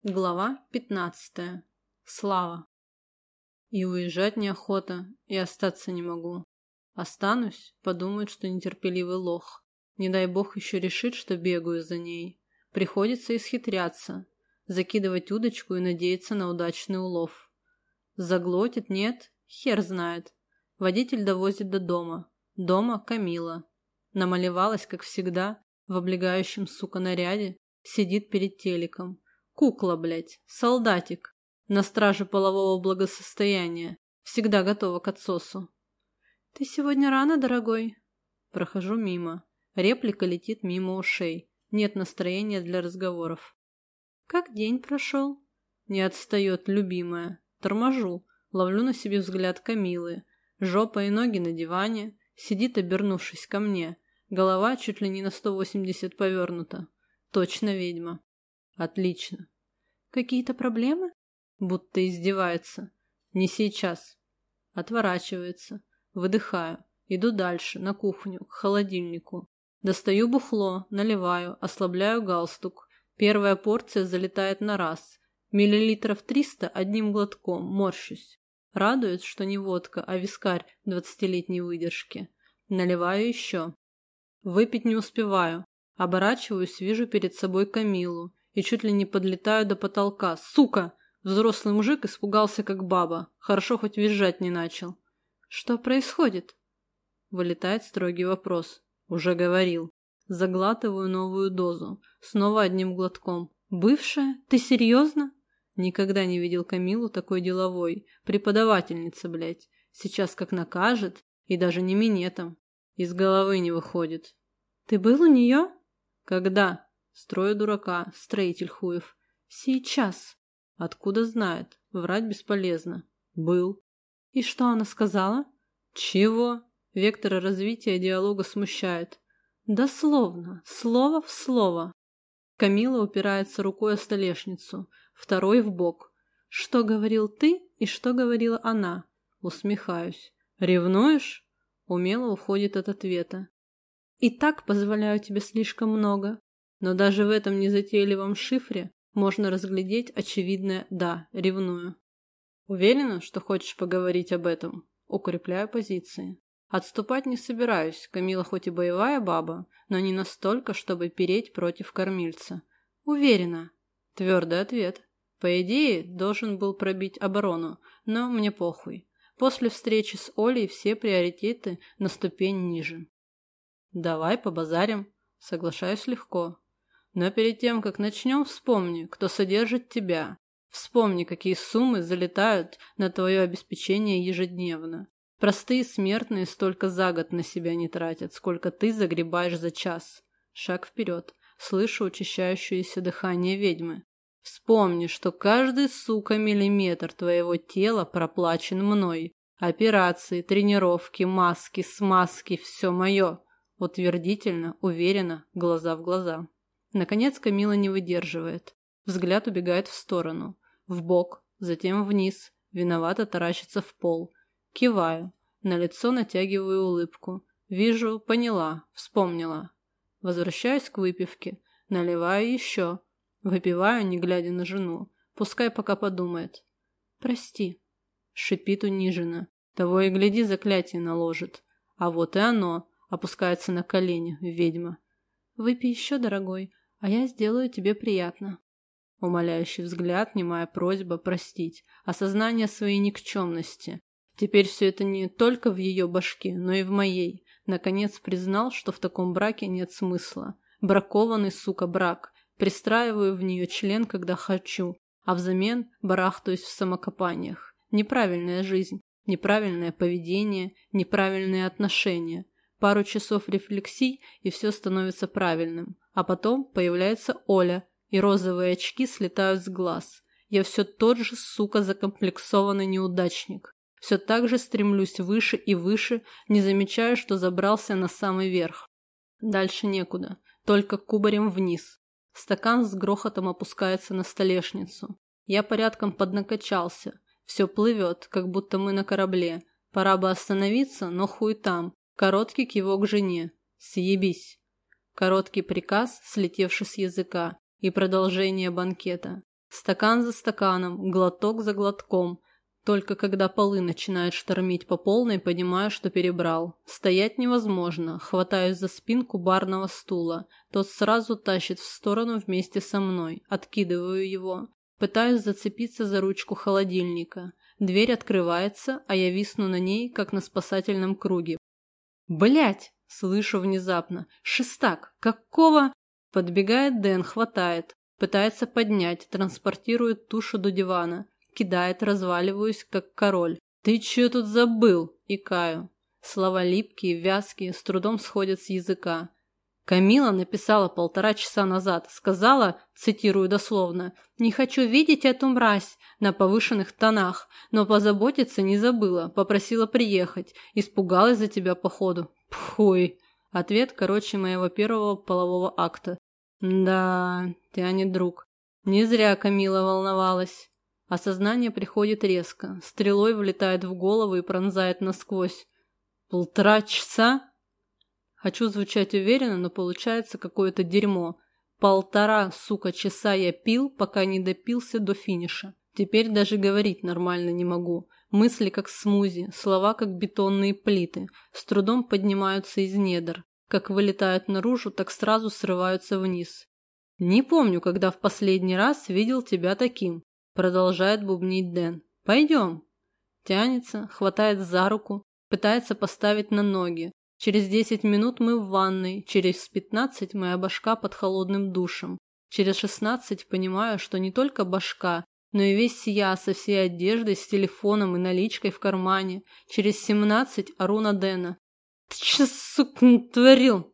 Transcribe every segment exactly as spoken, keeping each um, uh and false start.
Глава пятнадцатая. Слава. И уезжать неохота, и остаться не могу. Останусь, подумают, что нетерпеливый лох. Не дай бог еще решит, что бегаю за ней. Приходится исхитряться, закидывать удочку и надеяться на удачный улов. Заглотит, нет? Хер знает. Водитель довозит до дома. Дома Камила. Намалевалась, как всегда, в облегающем, сука, наряде, сидит перед телеком. Кукла, блядь, солдатик, на страже полового благосостояния, всегда готова к отсосу. «Ты сегодня рано, дорогой?» Прохожу мимо. Реплика летит мимо ушей. Нет настроения для разговоров. «Как день прошел?» Не отстает любимая. Торможу, ловлю на себе взгляд Камилы. Жопа и ноги на диване, сидит, обернувшись ко мне. Голова чуть ли не на сто восемьдесят повернута. Точно ведьма. Отлично. Какие-то проблемы? Будто издевается. Не сейчас. Отворачивается. Выдыхаю. Иду дальше, на кухню, к холодильнику. Достаю бухло, наливаю, ослабляю галстук. Первая порция залетает на раз. Миллилитров триста одним глотком, морщусь. Радует, что не водка, а вискарь двадцатилетней выдержки. Наливаю еще. Выпить не успеваю. Оборачиваюсь, вижу перед собой Камилу и чуть ли не подлетаю до потолка. Сука! Взрослый мужик испугался, как баба. Хорошо, хоть визжать не начал. Что происходит? Вылетает строгий вопрос. Уже говорил. Заглатываю новую дозу. Снова одним глотком. Бывшая? Ты серьезно? Никогда не видел Камилу такой деловой. Преподавательница, блядь. Сейчас как накажет. И даже не минетом. Из головы не выходит. Ты был у нее? Когда? Строю дурака, строитель хуев. Сейчас. Откуда знает? Врать бесполезно. Был. И что она сказала? Чего? Вектор развития диалога смущает. Дословно, слово в слово. Камила упирается рукой о столешницу, второй в бок. Что говорил ты и что говорила она? Усмехаюсь. Ревнуешь? Умело уходит от ответа. И так позволяю тебе слишком много. Но даже в этом незатейливом шифре можно разглядеть очевидное «да, ревную». Уверена, что хочешь поговорить об этом? Укрепляю позиции. Отступать не собираюсь. Камила хоть и боевая баба, но не настолько, чтобы переть против кормильца. Уверена. Твердый ответ. По идее, должен был пробить оборону, но мне похуй. После встречи с Олей все приоритеты на ступень ниже. Давай побазарим. Соглашаюсь легко. Но перед тем, как начнем, вспомни, кто содержит тебя. Вспомни, какие суммы залетают на твое обеспечение ежедневно. Простые смертные столько за год на себя не тратят, сколько ты загребаешь за час. Шаг вперед. Слышу учащающееся дыхание ведьмы. Вспомни, что каждый, сука, миллиметр твоего тела проплачен мной. Операции, тренировки, маски, смазки – все мое. Утвердительно, уверенно, глаза в глаза. Наконец Камила не выдерживает. Взгляд убегает в сторону. Вбок, затем вниз. Виновато таращится в пол. Киваю. На лицо натягиваю улыбку. Вижу, поняла, вспомнила. Возвращаюсь к выпивке. Наливаю еще. Выпиваю, не глядя на жену. Пускай пока подумает. «Прости», — шипит униженно. Того и гляди, заклятие наложит. А вот и оно. Опускается на колени, ведьма. «Выпей еще, дорогой, а я сделаю тебе приятно». Умоляющий взгляд, немая просьба простить. Осознание своей никчемности. Теперь все это не только в ее башке, но и в моей. Наконец признал, что в таком браке нет смысла. Бракованный, сука, брак. Пристраиваю в нее член, когда хочу, а взамен барахтаюсь в самокопаниях. Неправильная жизнь, неправильное поведение, неправильные отношения. Пару часов рефлексий, и все становится правильным. А потом появляется Оля, и розовые очки слетают с глаз. Я все тот же, сука, закомплексованный неудачник. Все так же стремлюсь выше и выше, не замечая, что забрался на самый верх. Дальше некуда, только кубарем вниз. Стакан с грохотом опускается на столешницу. Я порядком поднакачался. Все плывет, как будто мы на корабле. Пора бы остановиться, но хуй там. Короткий кивок жене. Съебись. Короткий приказ, слетевший с языка, и продолжение банкета. Стакан за стаканом, глоток за глотком. Только когда полы начинают штормить по полной, понимаю, что перебрал. Стоять невозможно, хватаюсь за спинку барного стула. Тот сразу тащит в сторону вместе со мной, откидываю его. Пытаюсь зацепиться за ручку холодильника. Дверь открывается, а я висну на ней, как на спасательном круге. «Блядь!» – слышу внезапно. «Шестак! Какого?» Подбегает Дэн, хватает. Пытается поднять, транспортирует тушу до дивана. Кидает, разваливаюсь, как король. «Ты чё тут забыл?» – икаю. Слова липкие, вязкие, с трудом сходят с языка. Камила написала полтора часа назад. Сказала, цитирую дословно, «Не хочу видеть эту мразь» на повышенных тонах, но позаботиться не забыла, попросила приехать. Испугалась за тебя, походу. Пхуй. Ответ короче моего первого полового акта. Да, тянет друг. Не зря Камила волновалась. Осознание приходит резко, стрелой влетает в голову и пронзает насквозь. Полтора часа? Хочу звучать уверенно, но получается какое-то дерьмо. Полтора, сука, часа я пил, пока не допился до финиша. Теперь даже говорить нормально не могу. Мысли как смузи, слова как бетонные плиты. С трудом поднимаются из недр. Как вылетают наружу, так сразу срываются вниз. Не помню, когда в последний раз видел тебя таким. Продолжает бубнить Дэн. Пойдем. Тянется, хватает за руку, пытается поставить на ноги. Через десять минут мы в ванной, через пятнадцать моя башка под холодным душем. Через шестнадцать понимаю, что не только башка, но и весь я со всей одеждой, с телефоном и наличкой в кармане. Через семнадцать ору на Дэна. Ты че, сука, натворил?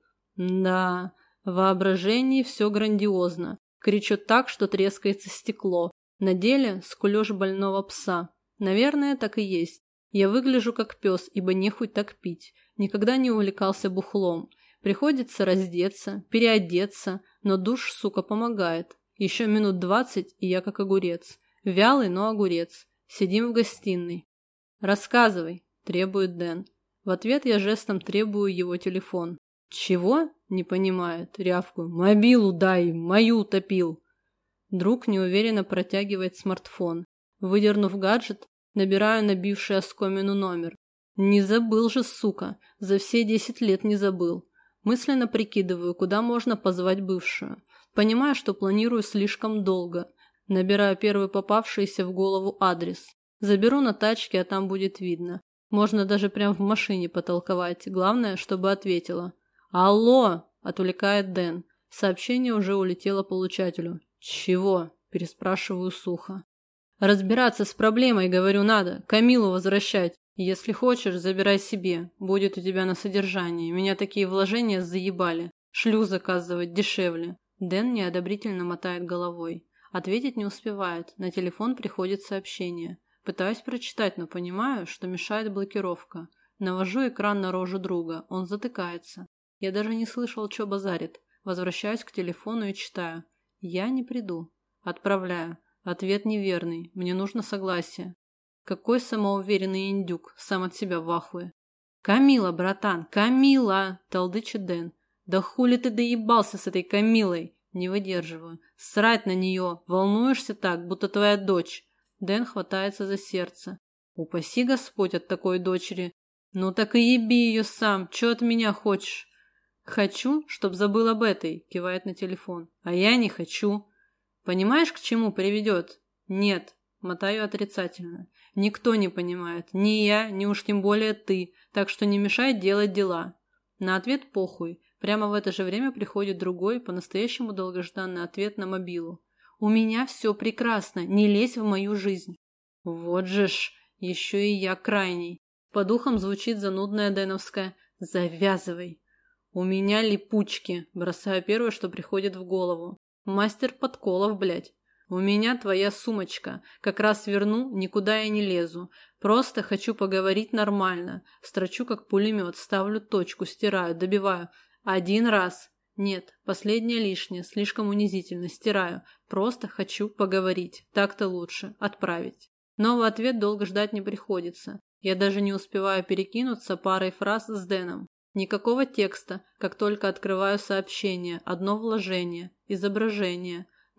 Да, в воображении все грандиозно. Кричу так, что трескается стекло. На деле скулёж больного пса. Наверное, так и есть. Я выгляжу как пес, ибо нехуй так пить. Никогда не увлекался бухлом. Приходится раздеться, переодеться, но душ, сука, помогает. Еще минут двадцать, и я как огурец. Вялый, но огурец. Сидим в гостиной. «Рассказывай», – требует Дэн. В ответ я жестом требую его телефон. «Чего?» – не понимает. Рявкую. «Мобилу дай, мою утопил». Друг неуверенно протягивает смартфон. Выдернув гаджет, набираю набивший оскомину номер. Не забыл же, сука, за все десять лет не забыл. Мысленно прикидываю, куда можно позвать бывшую. Понимаю, что планирую слишком долго. Набираю первый попавшийся в голову адрес. Заберу на тачке, а там будет видно. Можно даже прямо в машине потолковать. Главное, чтобы ответила. «Алло!» – отвлекает Дэн. Сообщение уже улетело получателю. «Чего?» – переспрашиваю сухо. «Разбираться с проблемой, говорю, надо. Камилу возвращать. Если хочешь, забирай себе. Будет у тебя на содержании. Меня такие вложения заебали. Шлю заказывать дешевле». Дэн неодобрительно мотает головой. Ответить не успевает. На телефон приходит сообщение. Пытаюсь прочитать, но понимаю, что мешает блокировка. Навожу экран на рожу друга. Он затыкается. Я даже не слышал, что базарит. Возвращаюсь к телефону и читаю. «Я не приду». Отправляю. Ответ неверный. Мне нужно согласие. Какой самоуверенный индюк. Сам от себя в ахуе. «Камила, братан, Камила!» – толдычит Дэн. «Да хули ты доебался с этой Камилой?» Не выдерживаю. «Срать на нее! Волнуешься так, будто твоя дочь!» Дэн хватается за сердце. «Упаси Господь от такой дочери!» «Ну так и еби ее сам! Че от меня хочешь?» «Хочу, чтоб забыл об этой», – кивает на телефон. «А я не хочу». «Понимаешь, к чему приведет?» «Нет», – мотаю отрицательно. «Никто не понимает. Ни я, ни уж тем более ты. Так что не мешай делать дела». На ответ похуй. Прямо в это же время приходит другой, по-настоящему долгожданный ответ на мобилу. «У меня все прекрасно. Не лезь в мою жизнь». Вот же ж, еще и я крайний. По духам звучит занудная дэновская «завязывай». «У меня липучки», бросаю первое, что приходит в голову. Мастер подколов, блядь. «У меня твоя сумочка. Как раз верну, никуда я не лезу. Просто хочу поговорить нормально». Строчу как пулемет, ставлю точку, стираю, добиваю. Один раз. Нет, последнее лишнее, слишком унизительно, стираю. Просто хочу поговорить. Так-то лучше. Отправить. Новый ответ долго ждать не приходится. Я даже не успеваю перекинуться парой фраз с Дэном. Никакого текста, как только открываю сообщение, одно вложение, изображение.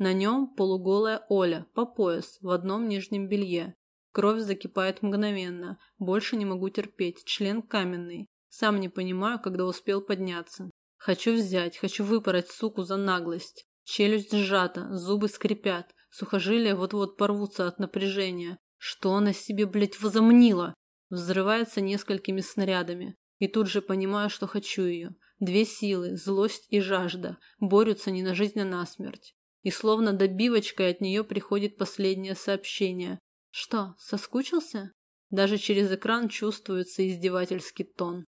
На нем полуголая Оля, по пояс, в одном нижнем белье. Кровь закипает мгновенно. Больше не могу терпеть. Член каменный. Сам не понимаю, когда успел подняться. Хочу взять, хочу выпороть суку за наглость. Челюсть сжата, зубы скрипят. Сухожилия вот-вот порвутся от напряжения. Что она себе, блядь, возомнила? Взрывается несколькими снарядами. И тут же понимаю, что хочу ее. Две силы, злость и жажда, борются не на жизнь, а на смерть. И словно добивочкой от нее приходит последнее сообщение. Что, соскучился? Даже через экран чувствуется издевательский тон.